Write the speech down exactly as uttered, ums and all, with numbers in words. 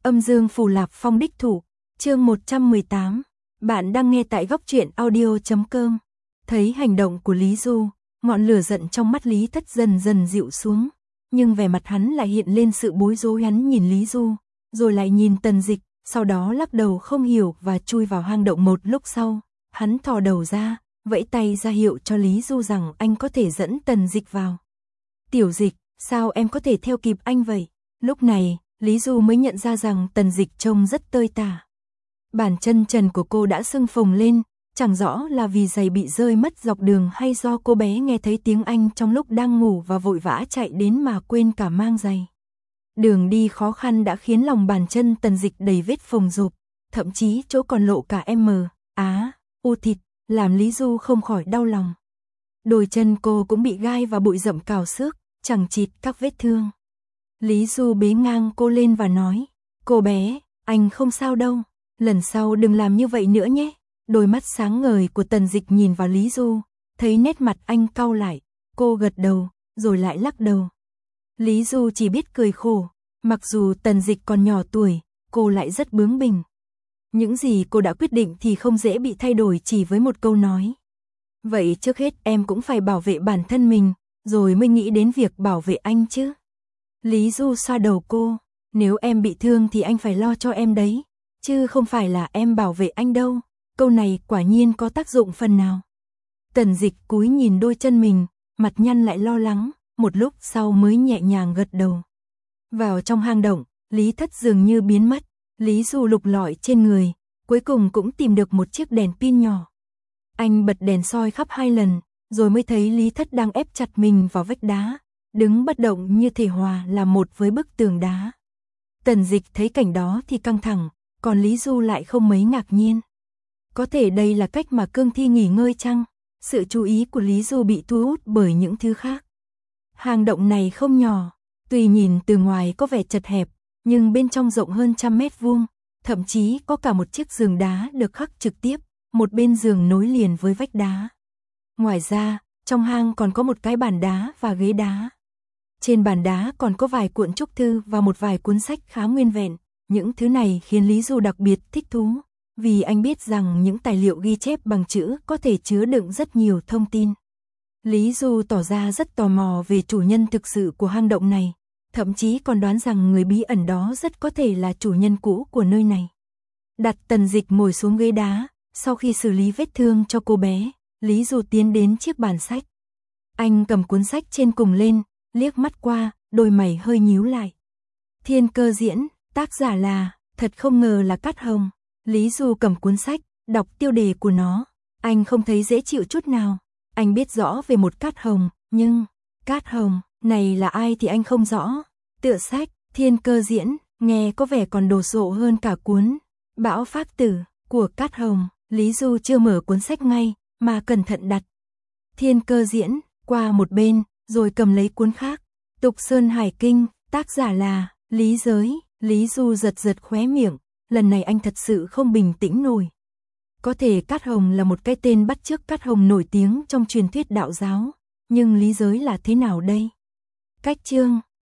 Âm dương phù Lạp Phong đích thủ, chương một trăm mười tám. Bạn đang nghe tại góc truyện audio chấm com. Thấy hành động của Lý Du, ngọn lửa giận trong mắt Lý Thất dần dần dịu xuống, nhưng vẻ mặt hắn lại hiện lên sự bối rối. Hắn nhìn Lý Du, rồi lại nhìn Tần Dịch, sau đó lắc đầu không hiểu và chui vào hang động. Một lúc sau, hắn thò đầu ra, vẫy tay ra hiệu cho Lý Du rằng anh có thể dẫn Tần Dịch vào. Tiểu Dịch, sao em có thể theo kịp anh vậy? Lúc này, Lý Du mới nhận ra rằng Tần Dịch trông rất tơi tả. Bàn chân trần của cô đã sưng phồng lên, chẳng rõ là vì giày bị rơi mất dọc đường hay do cô bé nghe thấy tiếng Anh trong lúc đang ngủ và vội vã chạy đến mà quên cả mang giày. Đường đi khó khăn đã khiến lòng bàn chân Tần Dịch đầy vết phồng rộp, thậm chí chỗ còn lộ cả M, Á, U thịt, làm Lý Du không khỏi đau lòng. Đôi chân cô cũng bị gai và bụi rậm cào xước, chẳng chịt các vết thương. Lý Du bế ngang cô lên và nói, cô bé, anh không sao đâu, lần sau đừng làm như vậy nữa nhé. Đôi mắt sáng ngời của Tần Dịch nhìn vào Lý Du, thấy nét mặt anh cau lại, cô gật đầu, rồi lại lắc đầu. Lý Du chỉ biết cười khổ, mặc dù Tần Dịch còn nhỏ tuổi, cô lại rất bướng bỉnh. Những gì cô đã quyết định thì không dễ bị thay đổi chỉ với một câu nói. Vậy trước hết em cũng phải bảo vệ bản thân mình, rồi mới nghĩ đến việc bảo vệ anh chứ. Lý Du xoa đầu cô, nếu em bị thương thì anh phải lo cho em đấy, chứ không phải là em bảo vệ anh đâu. Câu này quả nhiên có tác dụng phần nào. Tần Dịch cúi nhìn đôi chân mình, mặt nhăn lại lo lắng, một lúc sau mới nhẹ nhàng gật đầu. Vào trong hang động, Lý Thất dường như biến mất, Lý Du lục lọi trên người, cuối cùng cũng tìm được một chiếc đèn pin nhỏ. Anh bật đèn soi khắp hai lần, rồi mới thấy Lý Thất đang ép chặt mình vào vách đá, đứng bất động như thể hòa là một với bức tường đá. Tần Dịch thấy cảnh đó thì căng thẳng, còn Lý Du lại không mấy ngạc nhiên. Có thể đây là cách mà cương thi nghỉ ngơi chăng? Sự chú ý của Lý Du bị thu hút bởi những thứ khác. Hang động này không nhỏ, tuy nhìn từ ngoài có vẻ chật hẹp, nhưng bên trong rộng hơn trăm mét vuông, thậm chí có cả một chiếc giường đá được khắc trực tiếp, một bên giường nối liền với vách đá. Ngoài ra, trong hang còn có một cái bàn đá và ghế đá. Trên bàn đá còn có vài cuộn trúc thư và một vài cuốn sách khá nguyên vẹn. Những thứ này khiến Lý Du đặc biệt thích thú, vì anh biết rằng những tài liệu ghi chép bằng chữ có thể chứa đựng rất nhiều thông tin. Lý Du tỏ ra rất tò mò về chủ nhân thực sự của hang động này, thậm chí còn đoán rằng người bí ẩn đó rất có thể là chủ nhân cũ của nơi này. Đặt Tần Dịch ngồi xuống ghế đá, sau khi xử lý vết thương cho cô bé, Lý Du tiến đến chiếc bàn sách. Anh cầm cuốn sách trên cùng lên, liếc mắt qua, đôi mày hơi nhíu lại. Thiên Cơ Diễn, tác giả là, thật không ngờ là Cát Hồng. Lý Du cầm cuốn sách, đọc tiêu đề của nó. Anh không thấy dễ chịu chút nào. Anh biết rõ về một Cát Hồng, nhưng Cát Hồng này là ai thì anh không rõ. Tựa sách, Thiên Cơ Diễn, nghe có vẻ còn đồ sộ hơn cả cuốn Bão Pháp Tử của Cát Hồng. Lý Du chưa mở cuốn sách ngay, mà cẩn thận đặt Thiên Cơ Diễn qua một bên, rồi cầm lấy cuốn khác. Tục Sơn Hải Kinh, tác giả là Lý Giới. Lý Du giật giật khóe miệng, lần này anh thật sự không bình tĩnh nổi. Có thể Cát Hồng là một cái tên bắt chước Cát Hồng nổi tiếng trong truyền thuyết đạo giáo, nhưng Lý Giới là thế nào đây? Cách chương,